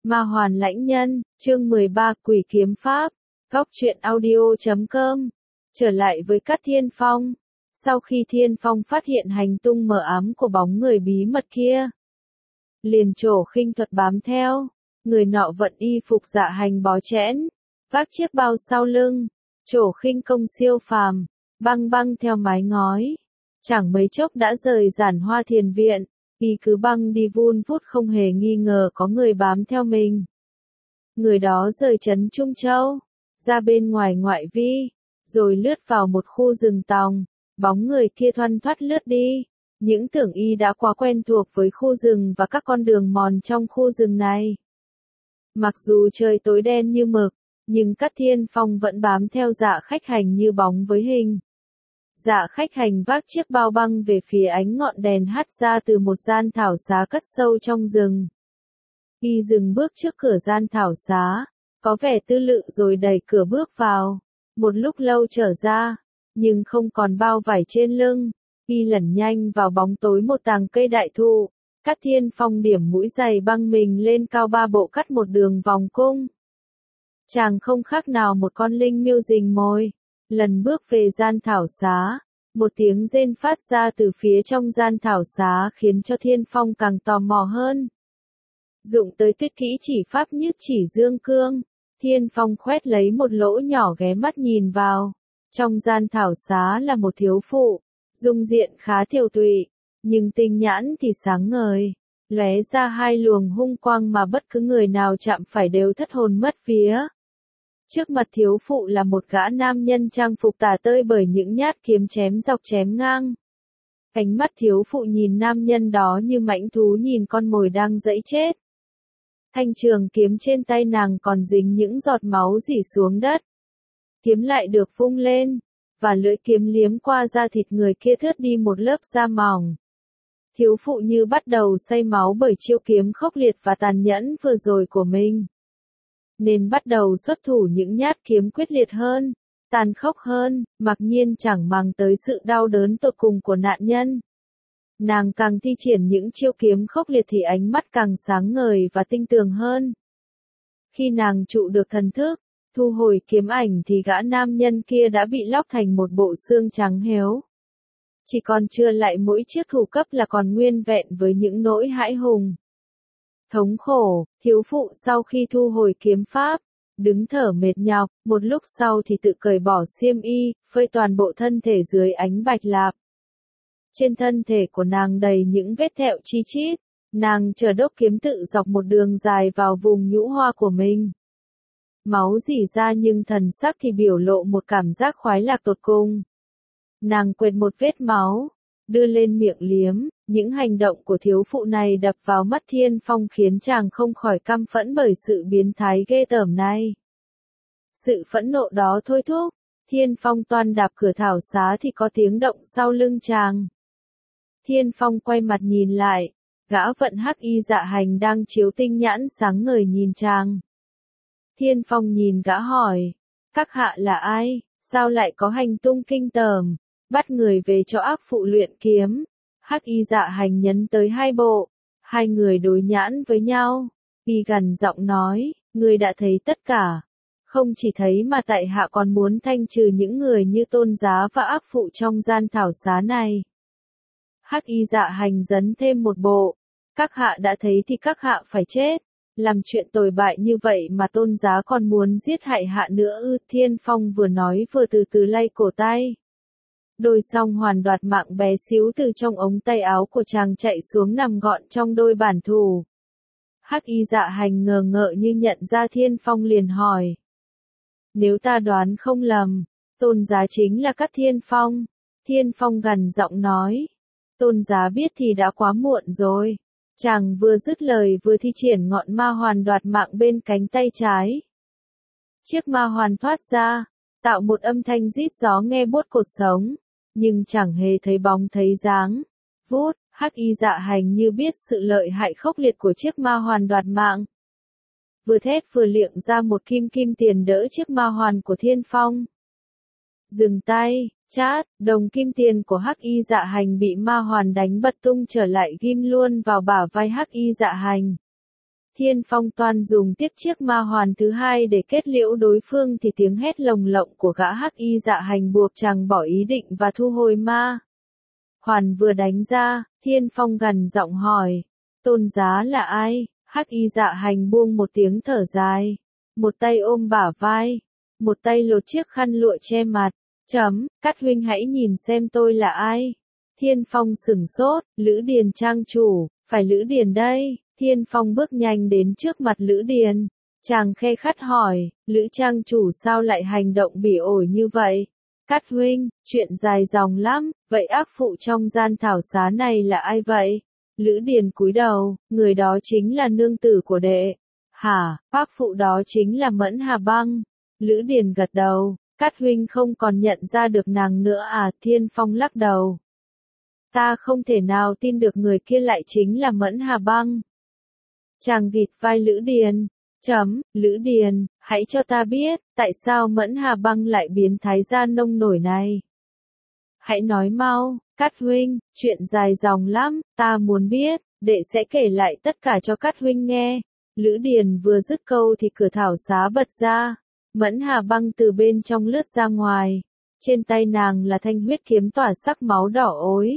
Ma Hoàn Lãnh Nhân, chương 13 Quỷ Kiếm Pháp, Góc truyện audio.com. Trở lại với Cát Thiên Phong. Sau khi Thiên Phong phát hiện hành tung mờ ám của bóng người bí mật kia, liền trổ khinh thuật bám theo. Người nọ vận y phục dạ hành bó chẽn, vác chiếc bao sau lưng, trổ khinh công siêu phàm, băng băng theo mái ngói. Chẳng mấy chốc đã rời Giản Hoa Thiền Viện, y cứ băng đi vun vút không hề nghi ngờ có người bám theo mình. Người đó rời trấn Trung Châu, ra bên ngoài ngoại vi, rồi lướt vào một khu rừng tòng, bóng người kia thoăn thoắt lướt đi. Những tưởng y đã quá quen thuộc với khu rừng và các con đường mòn trong khu rừng này. Mặc dù trời tối đen như mực, nhưng Cát Thiên Phong vẫn bám theo Dạ Khách Hành như bóng với hình. Dạ Khách Hành vác chiếc bao băng về phía ánh ngọn đèn hắt ra từ một gian thảo xá cất sâu trong rừng. Y dừng bước trước cửa gian thảo xá, có vẻ tư lự rồi đẩy cửa bước vào. Một lúc lâu trở ra, nhưng không còn bao vải trên lưng, y lẩn nhanh vào bóng tối một tàng cây đại thụ. Cát Thiên Phong điểm mũi giày băng mình lên cao 3 bộ cắt một đường vòng cung. Chàng không khác nào một con linh miêu rình mồi. Lần bước về gian thảo xá, một tiếng rên phát ra từ phía trong gian thảo xá khiến cho Thiên Phong càng tò mò hơn. Dụng tới tuyệt kỹ chỉ pháp Nhất Chỉ Dương Cương, Thiên Phong khoét lấy một lỗ nhỏ ghé mắt nhìn vào. Trong gian thảo xá là một thiếu phụ, dung diện khá tiều tụy, nhưng tinh nhãn thì sáng ngời, lóe ra hai luồng hung quang mà bất cứ người nào chạm phải đều thất hồn mất vía. Trước mặt thiếu phụ là một gã nam nhân trang phục tả tơi bởi những nhát kiếm chém dọc chém ngang. Ánh mắt thiếu phụ nhìn nam nhân đó như mãnh thú nhìn con mồi đang giãy chết. Thanh trường kiếm trên tay nàng còn dính những giọt máu rỉ xuống đất. Kiếm lại được vung lên, và lưỡi kiếm liếm qua da thịt người kia thướt đi một lớp da mỏng. Thiếu phụ như bắt đầu say máu bởi chiêu kiếm khốc liệt và tàn nhẫn vừa rồi của mình, nên bắt đầu xuất thủ những nhát kiếm quyết liệt hơn, tàn khốc hơn, mặc nhiên chẳng màng tới sự đau đớn tột cùng của nạn nhân. Nàng càng thi triển những chiêu kiếm khốc liệt thì ánh mắt càng sáng ngời và tinh tường hơn. Khi nàng trụ được thần thức, thu hồi kiếm ảnh thì gã nam nhân kia đã bị lóc thành một bộ xương trắng héo. Chỉ còn chưa lại mỗi chiếc thủ cấp là còn nguyên vẹn với những nỗi hãi hùng. Thống khổ, thiếu phụ sau khi thu hồi kiếm pháp, đứng thở mệt nhọc, một lúc sau thì tự cởi bỏ xiêm y, phơi toàn bộ thân thể dưới ánh bạch lạp. Trên thân thể của nàng đầy những vết thẹo chi chít, nàng chờ đốc kiếm tự dọc một đường dài vào vùng nhũ hoa của mình. Máu rỉ ra nhưng thần sắc thì biểu lộ một cảm giác khoái lạc tột cùng. Nàng quệt một vết máu, đưa lên miệng liếm, những hành động của thiếu phụ này đập vào mắt Thiên Phong khiến chàng không khỏi căm phẫn bởi sự biến thái ghê tởm này. Sự phẫn nộ đó thôi thúc, Thiên Phong toan đạp cửa thảo xá thì có tiếng động sau lưng chàng. Thiên Phong quay mặt nhìn lại, gã vận hắc y Dạ Hành đang chiếu tinh nhãn sáng ngời nhìn chàng. Thiên Phong nhìn gã hỏi, các hạ là ai, sao lại có hành tung kinh tởm, bắt người về cho ác phụ luyện kiếm. Hắc y Dạ Hành nhấn tới hai bộ, hai người đối nhãn với nhau, y gằn giọng nói, ngươi đã thấy tất cả, không chỉ thấy mà tại hạ còn muốn thanh trừ những người như Tôn Giá và ác phụ trong gian thảo xá này. Hắc y Dạ Hành dấn thêm một bộ, các hạ đã thấy thì các hạ phải chết, làm chuyện tồi bại như vậy mà Tôn Giá còn muốn giết hại hạ nữa ư? Thiên Phong vừa nói vừa từ từ lay cổ tay. Đôi song hoàn đoạt mạng bé xíu từ trong ống tay áo của chàng chạy xuống nằm gọn trong đôi bản thù. Hắc y Dạ Hành ngờ ngợ như nhận ra Thiên Phong liền hỏi. Nếu ta đoán không lầm, Tôn Giá chính là Cát Thiên Phong. Thiên Phong gằn giọng nói. Tôn Giá biết thì đã quá muộn rồi. Chàng vừa dứt lời vừa thi triển ngọn ma hoàn đoạt mạng bên cánh tay trái. Chiếc ma hoàn thoát ra, tạo một âm thanh rít gió nghe buốt cột sống, nhưng chẳng hề thấy bóng thấy dáng. Vút, Hắc y Dạ Hành như biết sự lợi hại khốc liệt của chiếc ma hoàn đoạt mạng. Vừa thét vừa liệng ra một kim tiền đỡ chiếc ma hoàn của Thiên Phong. Dừng tay, chát, đồng kim tiền của Hắc y Dạ Hành bị ma hoàn đánh bật tung trở lại ghim luôn vào bả vai Hắc y Dạ Hành. Thiên Phong toan dùng tiếp chiếc ma hoàn thứ hai để kết liễu đối phương thì tiếng hét lồng lộng của gã hắc y dạ hành buộc chàng bỏ ý định và thu hồi ma hoàn vừa đánh ra. Thiên Phong gằn giọng hỏi, tôn giá là ai? Hắc y dạ hành buông một tiếng thở dài, một tay ôm bả vai, một tay lột chiếc khăn lụa che mặt. Cát huynh hãy nhìn xem tôi là ai. Thiên Phong sửng sốt, Lữ Điền trang chủ, phải Lữ Điền đây. Thiên Phong bước nhanh đến trước mặt Lữ Điền. Chàng khe khắt hỏi, Lữ trang chủ sao lại hành động bỉ ổi như vậy? Cát huynh, chuyện dài dòng lắm, vậy ác phụ trong gian thảo xá này là ai vậy? Lữ Điền cúi đầu, người đó chính là nương tử của đệ. Hả, ác phụ đó chính là Mẫn Hà Băng. Lữ Điền gật đầu, Cát huynh không còn nhận ra được nàng nữa à? Thiên Phong lắc đầu. Ta không thể nào tin được người kia lại chính là Mẫn Hà Băng. Chàng ghịt vai Lữ Điền. Lữ Điền, hãy cho ta biết, tại sao Mẫn Hà Băng lại biến thái ra nông nổi này? Hãy nói mau, Cát huynh, chuyện dài dòng lắm, ta muốn biết, đệ sẽ kể lại tất cả cho Cát huynh nghe. Lữ Điền vừa dứt câu thì cửa thảo xá bật ra. Mẫn Hà Băng từ bên trong lướt ra ngoài. Trên tay nàng là thanh huyết kiếm tỏa sắc máu đỏ ối.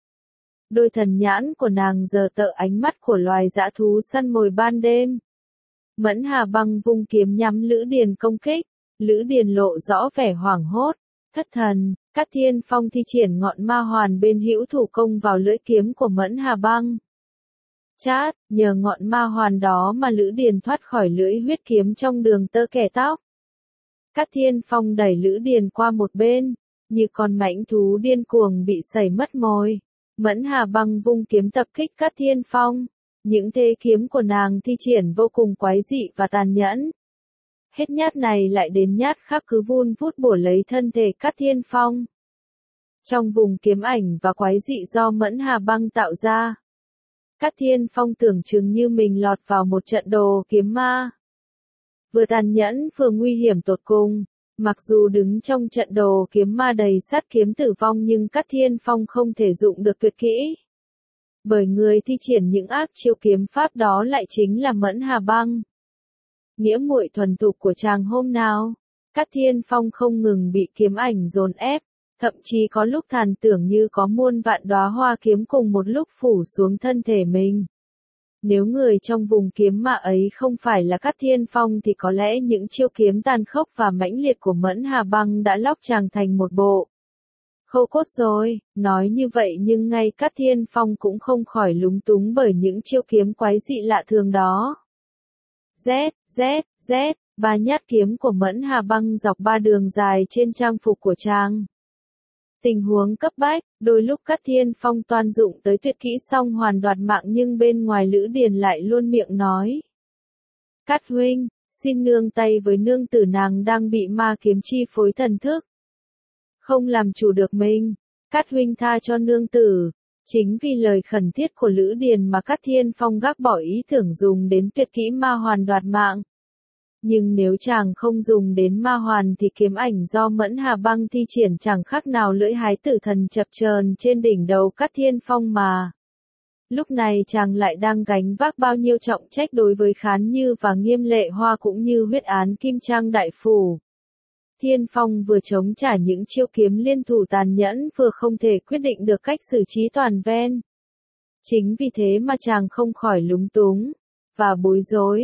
Đôi thần nhãn của nàng giờ tợ ánh mắt của loài dã thú săn mồi ban đêm. Mẫn Hà Băng vung kiếm nhắm Lữ Điền công kích. Lữ Điền lộ rõ vẻ hoảng hốt, thất thần. Cát Thiên Phong thi triển ngọn ma hoàn bên hữu thủ công vào lưỡi kiếm của Mẫn Hà Băng. Chát, nhờ ngọn ma hoàn đó mà Lữ Điền thoát khỏi lưỡi huyết kiếm trong đường tơ kẻ tóc. Cát Thiên Phong đẩy Lữ Điền qua một bên, như con mãnh thú điên cuồng bị sẩy mất mồi. Mẫn Hà Băng vung kiếm tập kích Cát Thiên Phong. Những thế kiếm của nàng thi triển vô cùng quái dị và tàn nhẫn. Hết nhát này lại đến nhát khác cứ vun vút bổ lấy thân thể Cát Thiên Phong. Trong vùng kiếm ảnh và quái dị do Mẫn Hà Băng tạo ra, Cát Thiên Phong tưởng chừng như mình lọt vào một trận đồ kiếm ma. Vừa tàn nhẫn vừa nguy hiểm tột cùng. Mặc dù đứng trong trận đồ kiếm ma đầy sát kiếm tử vong nhưng Cát Thiên Phong không thể dụng được tuyệt kỹ. Bởi người thi triển những ác chiêu kiếm pháp đó lại chính là Mẫn Hà Băng. Nghĩa muội thuần thục của chàng hôm nào, Cát Thiên Phong không ngừng bị kiếm ảnh dồn ép, thậm chí có lúc thàn tưởng như có muôn vạn đóa hoa kiếm cùng một lúc phủ xuống thân thể mình. Nếu người trong vùng kiếm ma ấy không phải là Cát Thiên Phong thì có lẽ những chiêu kiếm tàn khốc và mãnh liệt của Mẫn Hà Băng đã lóc chàng thành một bộ khâu cốt rồi. Nói như vậy nhưng ngay Cát Thiên Phong cũng không khỏi lúng túng bởi những chiêu kiếm quái dị lạ thường đó. Ba nhát kiếm của Mẫn Hà Băng dọc ba đường dài trên trang phục của chàng. Tình huống cấp bách, đôi lúc Cát Thiên Phong toan dụng tới tuyệt kỹ song hoàn đoạt mạng nhưng bên ngoài Lữ Điền lại luôn miệng nói. Cát huynh, xin nương tay với nương tử, nàng đang bị ma kiếm chi phối thần thức. Không làm chủ được mình, Cát huynh tha cho nương tử. Chính vì lời khẩn thiết của Lữ Điền mà Cát Thiên Phong gác bỏ ý tưởng dùng đến tuyệt kỹ ma hoàn đoạt mạng. Nhưng nếu chàng không dùng đến ma hoàn thì kiếm ảnh do Mẫn Hà Băng thi triển chẳng khác nào lưỡi hái tử thần chập chờn trên đỉnh đầu Cát Thiên Phong mà. Lúc này chàng lại đang gánh vác bao nhiêu trọng trách đối với Khán Như và Nghiêm Lệ Hoa cũng như huyết án Kim Trang Đại Phủ. Thiên Phong vừa chống trả những chiêu kiếm liên thủ tàn nhẫn vừa không thể quyết định được cách xử trí toàn ven. Chính vì thế mà chàng không khỏi lúng túng và bối rối.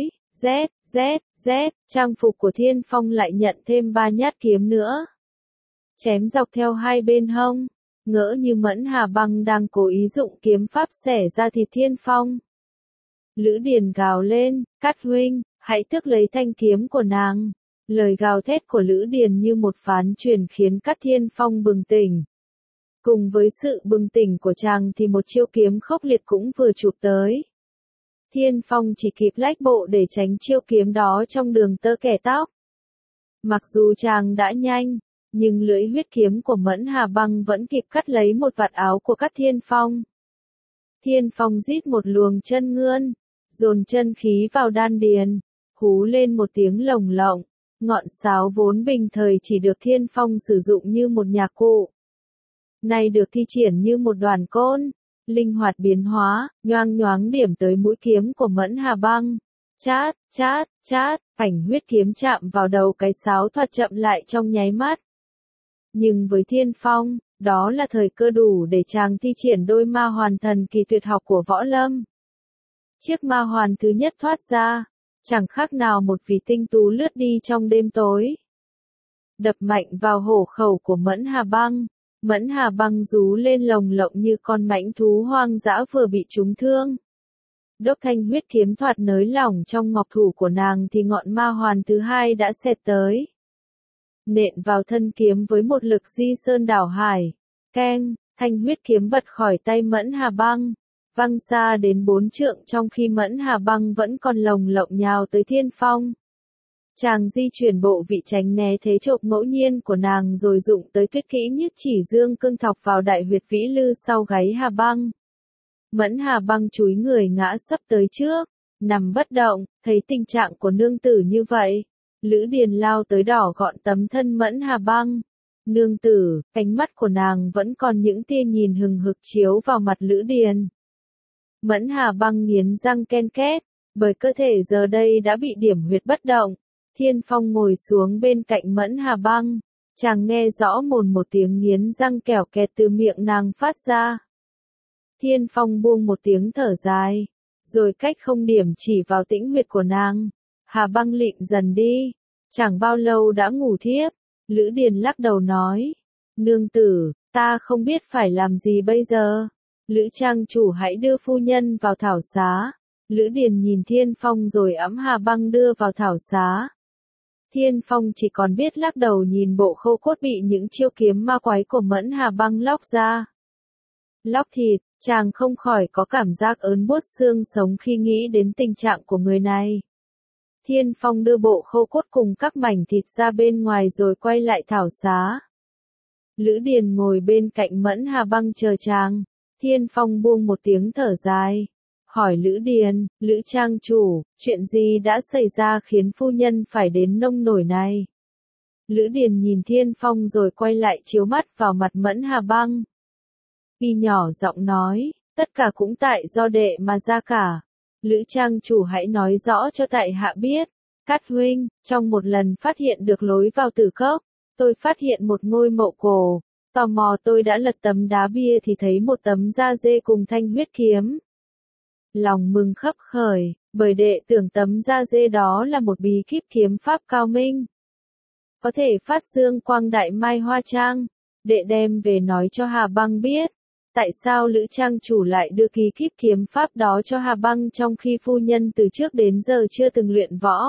Trang phục của Thiên Phong lại nhận thêm 3 nhát kiếm nữa. Chém dọc theo hai bên hông. Ngỡ như Mẫn Hà Băng đang cố ý dụng kiếm pháp xẻ ra thịt Thiên Phong. Lữ Điền gào lên, Cát huynh, hãy tước lấy thanh kiếm của nàng. Lời gào thét của Lữ Điền như một phán truyền khiến Cát Thiên Phong bừng tỉnh. Cùng với sự bừng tỉnh của chàng thì một chiêu kiếm khốc liệt cũng vừa chụp tới. Thiên Phong chỉ kịp lách bộ để tránh chiêu kiếm đó trong đường tơ kẻ tóc. Mặc dù chàng đã nhanh, nhưng lưỡi huyết kiếm của Mẫn Hà Băng vẫn kịp cắt lấy một vạt áo của Cát Thiên Phong. Thiên Phong rít một luồng chân ngươn, dồn chân khí vào đan điền, hú lên một tiếng lồng lộng. Ngọn sáo vốn bình thời chỉ được Thiên Phong sử dụng như một nhạc cụ, nay được thi triển như một đoàn côn, linh hoạt biến hóa, nhoang nhoáng điểm tới mũi kiếm của Mẫn Hà Băng. chát, chát, chát, ảnh huyết kiếm chạm vào đầu cái sáo thoạt chậm lại trong nháy mắt. Nhưng với Thiên Phong, đó là thời cơ đủ để chàng thi triển đôi ma hoàn thần kỳ tuyệt học của võ lâm. Chiếc ma hoàn thứ nhất thoát ra, chẳng khác nào một vì tinh tú lướt đi trong đêm tối. Đập mạnh vào hổ khẩu của Mẫn Hà Băng. Mẫn Hà Băng rú lên lồng lộng như con mãnh thú hoang dã vừa bị trúng thương. Đốc thanh huyết kiếm thoạt nới lỏng trong ngọc thủ của nàng thì ngọn ma hoàn thứ hai đã xẹt tới. Nện vào thân kiếm với một lực di sơn đảo hải. Keng, thanh huyết kiếm bật khỏi tay Mẫn Hà Băng, văng xa đến 4 trượng trong khi Mẫn Hà Băng vẫn còn lồng lộng nhào tới Thiên Phong. Chàng di chuyển bộ vị tránh né thế trộm ngẫu nhiên của nàng rồi dụng tới tuyết kỹ nhất chỉ dương cương thọc vào đại huyệt vĩ lư sau gáy Hà Băng. Mẫn Hà Băng chúi người ngã sấp tới trước, nằm bất động, thấy tình trạng của nương tử như vậy. Lữ Điền lao tới đỏ gọn tấm thân Mẫn Hà Băng. Nương tử, ánh mắt của nàng vẫn còn những tia nhìn hừng hực chiếu vào mặt Lữ Điền. Mẫn Hà Băng nghiến răng ken két, bởi cơ thể giờ đây đã bị điểm huyệt bất động. Thiên Phong ngồi xuống bên cạnh Mẫn Hà Băng, chàng nghe rõ một tiếng nghiến răng kẻo kẹt từ miệng nàng phát ra. Thiên Phong buông một tiếng thở dài, rồi cách không điểm chỉ vào tĩnh huyệt của nàng. Hà Băng lịm dần đi, chẳng bao lâu đã ngủ thiếp. Lữ Điền lắc đầu nói, nương tử, ta không biết phải làm gì bây giờ. Lữ trang chủ hãy đưa phu nhân vào thảo xá. Lữ Điền nhìn Thiên Phong rồi ẵm Hà Băng đưa vào thảo xá. Thiên Phong chỉ còn biết lắc đầu nhìn bộ khô cốt bị những chiêu kiếm ma quái của Mẫn Hà Băng lóc ra. Lóc thịt, chàng không khỏi có cảm giác ớn buốt xương sống khi nghĩ đến tình trạng của người này. Thiên Phong đưa bộ khô cốt cùng các mảnh thịt ra bên ngoài rồi quay lại thảo xá. Lữ Điền ngồi bên cạnh Mẫn Hà Băng chờ chàng. Thiên Phong buông một tiếng thở dài, hỏi Lữ Điền, Lữ trang chủ, chuyện gì đã xảy ra khiến phu nhân phải đến nông nổi này? Lữ Điền nhìn Thiên Phong rồi quay lại chiếu mắt vào mặt Mẫn Hà Băng. Y nhỏ giọng nói, tất cả cũng tại do đệ mà ra cả. Lữ trang chủ hãy nói rõ cho tại hạ biết. Cát huynh, trong một lần phát hiện được lối vào tử cốc, tôi phát hiện một ngôi mộ cổ. Tò mò tôi đã lật tấm đá bia thì thấy một tấm da dê cùng thanh huyết kiếm. Lòng mừng khấp khởi, bởi đệ tưởng tấm da dê đó là một bí kíp kiếm pháp cao minh. Có thể phát dương quang đại Mai Hoa Trang. Đệ đem về nói cho Hà Băng biết. Tại sao Lữ trang chủ lại đưa ký kíp kiếm pháp đó cho Hà Băng trong khi phu nhân từ trước đến giờ chưa từng luyện võ?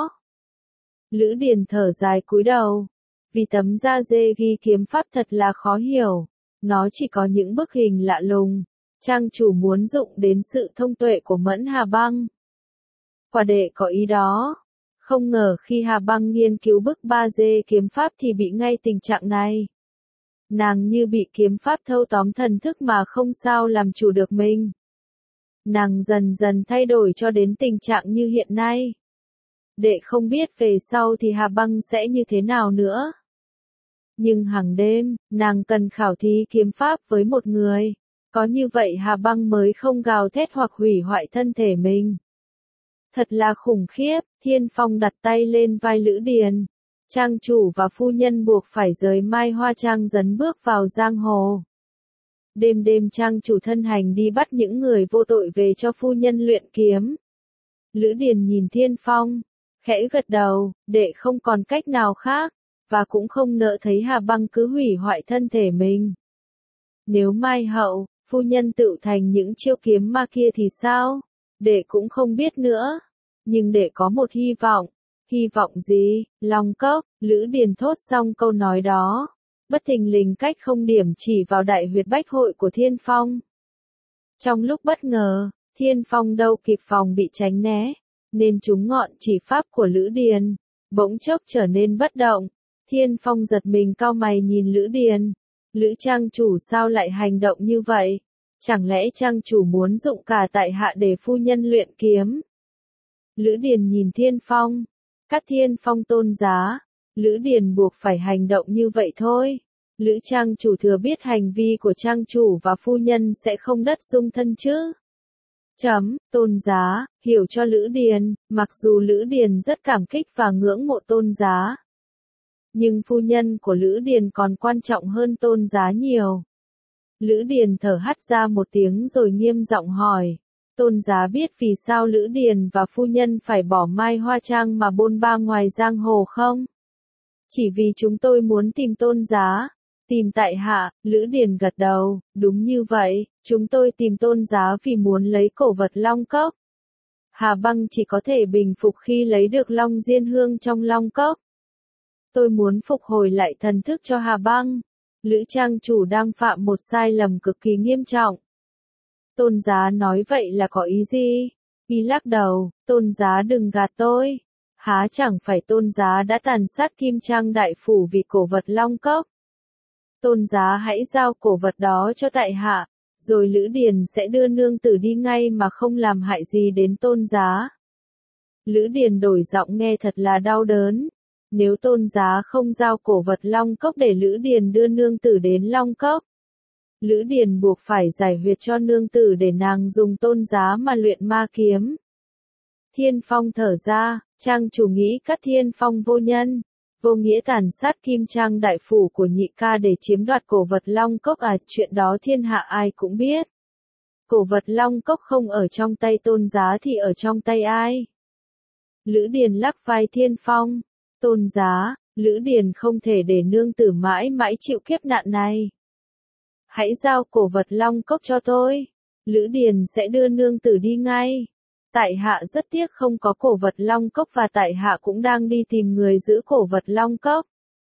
Lữ Điền thở dài cúi đầu. Vì tấm da dê ghi kiếm pháp thật là khó hiểu. Nó chỉ có những bức hình lạ lùng. Trang chủ muốn dụng đến sự thông tuệ của Mẫn Hà Băng. Quả đệ có ý đó. Không ngờ khi Hà Băng nghiên cứu bức ba dê kiếm pháp thì bị ngay tình trạng này. Nàng như bị kiếm pháp thâu tóm thần thức mà không sao làm chủ được mình. Nàng dần dần thay đổi cho đến tình trạng như hiện nay. Đệ không biết về sau thì Hà Băng sẽ như thế nào nữa. Nhưng hàng đêm, nàng cần khảo thí kiếm pháp với một người. Có như vậy Hà Băng mới không gào thét hoặc hủy hoại thân thể mình. Thật là khủng khiếp, Thiên Phong đặt tay lên vai Lữ Điền. Trang chủ và phu nhân buộc phải rời Mai Hoa Trang dấn bước vào giang hồ. Đêm đêm trang chủ thân hành đi bắt những người vô tội về cho phu nhân luyện kiếm. Lữ Điền nhìn Thiên Phong, khẽ gật đầu, đệ không còn cách nào khác, và cũng không nỡ thấy Hà Băng cứ hủy hoại thân thể mình. Nếu mai hậu, phu nhân tự thành những chiêu kiếm ma kia thì sao? Đệ cũng không biết nữa. Nhưng đệ có một hy vọng. Hy vọng gì? Long cốc, Lữ Điền thốt xong câu nói đó. Bất thình lình cách không điểm chỉ vào đại huyệt bách hội của Thiên Phong. Trong lúc bất ngờ, Thiên Phong đâu kịp phòng bị tránh né, nên trúng ngọn chỉ pháp của Lữ Điền, bỗng chốc trở nên bất động. Thiên Phong giật mình cau mày nhìn Lữ Điền. Lữ trang chủ sao lại hành động như vậy? Chẳng lẽ trang chủ muốn dụng cả tại hạ để phu nhân luyện kiếm? Lữ Điền nhìn Thiên Phong. Các Thiên Phong tôn giá. Lữ Điền buộc phải hành động như vậy thôi. Lữ trang chủ thừa biết hành vi của trang chủ và phu nhân sẽ không đất dung thân chứ? Tôn Giá, hiểu cho Lữ Điền, mặc dù Lữ Điền rất cảm kích và ngưỡng mộ Tôn Giá. Nhưng phu nhân của Lữ Điền còn quan trọng hơn Tôn Giá nhiều. Lữ Điền thở hắt ra một tiếng rồi nghiêm giọng hỏi. Tôn Giá biết vì sao Lữ Điền và phu nhân phải bỏ Mai Hoa Trang mà bôn ba ngoài giang hồ không? Chỉ vì chúng tôi muốn tìm Tôn Giá. Tìm tại hạ, Lữ Điền gật đầu, đúng như vậy, chúng tôi tìm Tôn Giá vì muốn lấy cổ vật Long Cốc. Hà Băng chỉ có thể bình phục khi lấy được Long Diên Hương trong Long Cốc. Tôi muốn phục hồi lại thần thức cho Hà Băng. Lữ trang chủ đang phạm một sai lầm cực kỳ nghiêm trọng. Tôn Giá nói vậy là có ý gì? Y lắc đầu, Tôn Giá đừng gạt tôi. Há chẳng phải Tôn Giá đã tàn sát Kim Trang Đại Phủ vì cổ vật Long Cốc. Tôn Giá hãy giao cổ vật đó cho tại hạ, rồi Lữ Điền sẽ đưa nương tử đi ngay mà không làm hại gì đến Tôn Giá. Lữ Điền đổi giọng nghe thật là đau đớn. Nếu Tôn Giá không giao cổ vật Long Cốc để Lữ Điền đưa nương tử đến Long Cốc, Lữ Điền buộc phải giải huyệt cho nương tử để nàng dùng Tôn Giá mà luyện ma kiếm. Thiên Phong thở ra, trang chủ nghĩ các Thiên Phong vô nhân, vô nghĩa tàn sát Kim Trang Đại Phủ của nhị ca để chiếm đoạt cổ vật Long Cốc à, chuyện đó thiên hạ ai cũng biết. Cổ vật Long Cốc không ở trong tay Tôn Giá thì ở trong tay ai? Lữ Điền lắc vai Thiên Phong. Tôn Giá, Lữ Điền không thể để nương tử mãi mãi chịu kiếp nạn này. Hãy giao cổ vật Long Cốc cho tôi. Lữ Điền sẽ đưa nương tử đi ngay. Tại hạ rất tiếc không có cổ vật Long Cốc và tại hạ cũng đang đi tìm người giữ cổ vật Long Cốc.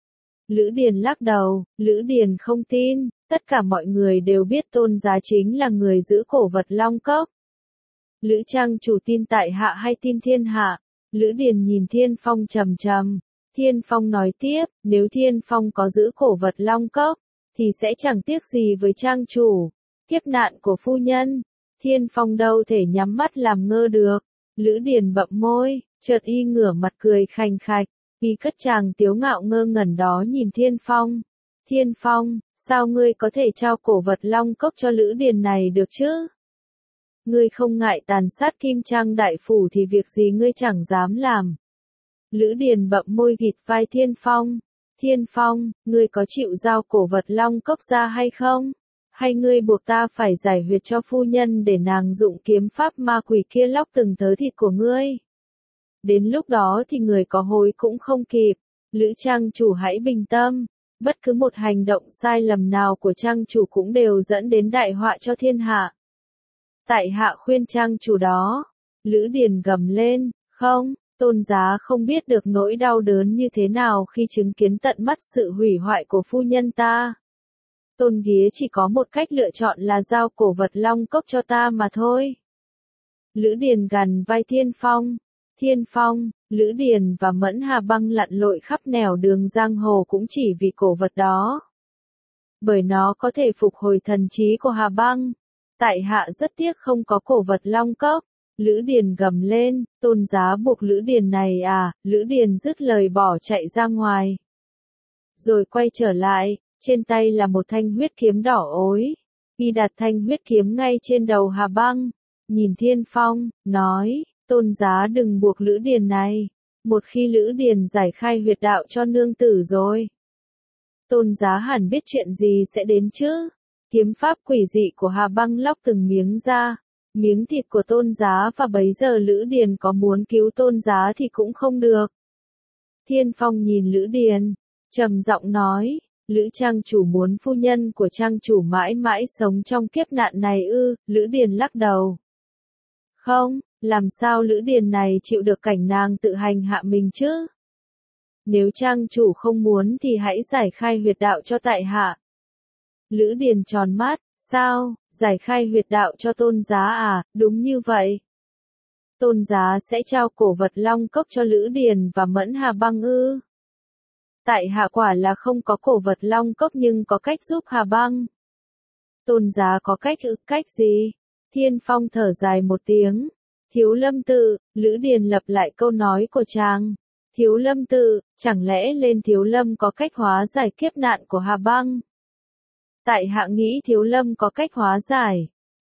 Lữ Điền lắc đầu, Lữ Điền không tin, tất cả mọi người đều biết Tôn Giá chính là người giữ cổ vật Long Cốc. Lữ trang chủ tin tại hạ hay tin thiên hạ? Lữ Điền nhìn Thiên Phong trầm trầm. Thiên Phong nói tiếp, nếu Thiên Phong có giữ cổ vật Long Cốc, thì sẽ chẳng tiếc gì với trang chủ. Kiếp nạn của phu nhân, Thiên Phong đâu thể nhắm mắt làm ngơ được. Lữ Điền bậm môi, chợt y ngửa mặt cười khành khạch. Y cất chàng tiếu ngạo ngơ ngẩn đó nhìn Thiên Phong. Thiên Phong, sao ngươi có thể trao cổ vật Long Cốc cho Lữ Điền này được chứ? Ngươi không ngại tàn sát Kim Trang Đại Phủ thì việc gì ngươi chẳng dám làm. Lữ Điền bậm môi gịt vai Thiên Phong. Thiên Phong, ngươi có chịu giao cổ vật Long Cốc ra hay không? Hay ngươi buộc ta phải giải huyệt cho phu nhân để nàng dụng kiếm pháp ma quỷ kia lóc từng thớ thịt của ngươi? Đến lúc đó thì người có hối cũng không kịp. Lữ trang chủ hãy bình tâm. Bất cứ một hành động sai lầm nào của trang chủ cũng đều dẫn đến đại họa cho thiên hạ. Tại hạ khuyên trang chủ đó. Lữ Điền gầm lên, không, Tôn Giá không biết được nỗi đau đớn như thế nào khi chứng kiến tận mắt sự hủy hoại của phu nhân ta. Tôn Ghía chỉ có một cách lựa chọn là giao cổ vật Long Cốc cho ta mà thôi. Lữ Điền gằn vai Thiên Phong. Thiên Phong, Lữ Điền và Mẫn Hà Băng lặn lội khắp nẻo đường giang hồ cũng chỉ vì cổ vật đó. Bởi nó có thể phục hồi thần trí của Hà Băng. Tại hạ rất tiếc không có cổ vật Long Cốc. Lữ Điền gầm lên, Tôn Giá buộc Lữ Điền này à? Lữ Điền dứt lời bỏ chạy ra ngoài. Rồi quay trở lại, trên tay là một thanh huyết kiếm đỏ ối. Y đặt thanh huyết kiếm ngay trên đầu Hà Băng. Nhìn Thiên Phong, nói, Tôn Giá đừng buộc Lữ Điền này. Một khi Lữ Điền giải khai huyệt đạo cho nương tử rồi, Tôn Giá hẳn biết chuyện gì sẽ đến chứ. Kiếm pháp quỷ dị của Hà Băng lóc từng miếng ra, miếng thịt của Tôn Giá, và bấy giờ Lữ Điền có muốn cứu Tôn Giá thì cũng không được. Thiên Phong nhìn Lữ Điền, trầm giọng nói, Lữ trang chủ muốn phu nhân của trang chủ mãi mãi sống trong kiếp nạn này ư? Lữ Điền lắc đầu. Không, làm sao Lữ Điền này chịu được cảnh nàng tự hành hạ mình chứ? Nếu trang chủ không muốn thì hãy giải khai huyệt đạo cho tại hạ. Lữ Điền tròn mắt, sao, giải khai huyệt đạo cho Tôn Giá à? Đúng như vậy. Tôn Giá sẽ trao cổ vật Long Cốc cho Lữ Điền và Mẫn Hà Băng ư? Tại hạ quả là không có cổ vật Long Cốc nhưng có cách giúp Hà Băng. Tôn Giá có cách ư? Cách gì? Thiên Phong thở dài một tiếng. Thiếu Lâm Tự. Lữ Điền lặp lại câu nói của chàng. Thiếu Lâm Tự, chẳng lẽ lên Thiếu Lâm có cách hóa giải kiếp nạn của Hà Băng? Tại hạ nghĩ Thiếu Lâm có cách hóa giải.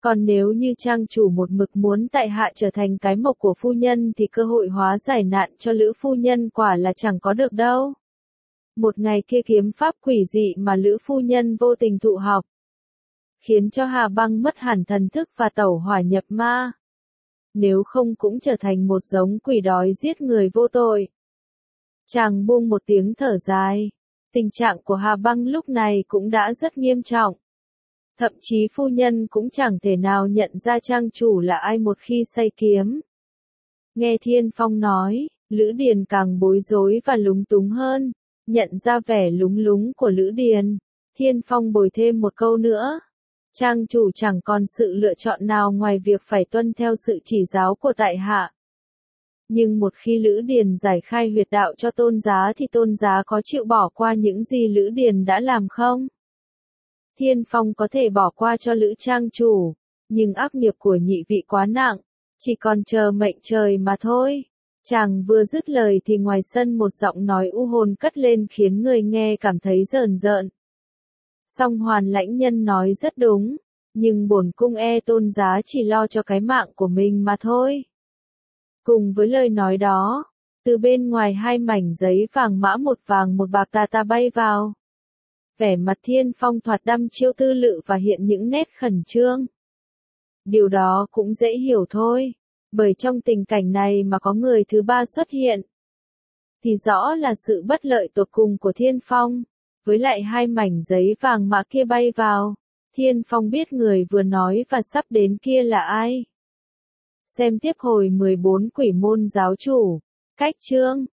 Còn nếu như trang chủ một mực muốn tại hạ trở thành cái mộc của phu nhân thì cơ hội hóa giải nạn cho Lữ phu nhân quả là chẳng có được đâu. Một ngày kia kiếm pháp quỷ dị mà Lữ phu nhân vô tình thụ học, khiến cho Hà Băng mất hẳn thần thức và tẩu hỏa nhập ma. Nếu không cũng trở thành một giống quỷ đói giết người vô tội. Chàng buông một tiếng thở dài. Tình trạng của Hà Băng lúc này cũng đã rất nghiêm trọng. Thậm chí phu nhân cũng chẳng thể nào nhận ra trang chủ là ai một khi say kiếm. Nghe Thiên Phong nói, Lữ Điền càng bối rối và lúng túng hơn. Nhận ra vẻ lúng lúng của Lữ Điền, Thiên Phong bồi thêm một câu nữa. Trang chủ chẳng còn sự lựa chọn nào ngoài việc phải tuân theo sự chỉ giáo của tại hạ. Nhưng một khi Lữ Điền giải khai huyệt đạo cho Tôn Giá thì Tôn Giá có chịu bỏ qua những gì Lữ Điền đã làm không? Thiên Phong có thể bỏ qua cho Lữ trang chủ, nhưng ác nghiệp của nhị vị quá nặng, chỉ còn chờ mệnh trời mà thôi. Chàng vừa dứt lời thì ngoài sân một giọng nói u hồn cất lên khiến người nghe cảm thấy rờn rợn. Song Hoàn lãnh nhân nói rất đúng, nhưng bổn cung Tôn Giá chỉ lo cho cái mạng của mình mà thôi. Cùng với lời nói đó, từ bên ngoài hai mảnh giấy vàng mã một vàng một bạc tà tà bay vào. Vẻ mặt Thiên Phong thoạt đăm chiêu tư lự và hiện những nét khẩn trương. Điều đó cũng dễ hiểu thôi, bởi trong tình cảnh này mà có người thứ ba xuất hiện, thì rõ là sự bất lợi tột cùng của Thiên Phong. Với lại hai mảnh giấy vàng mã kia bay vào, Thiên Phong biết người vừa nói và sắp đến kia là ai. Xem tiếp hồi 14 Quỷ môn giáo chủ. Cách chương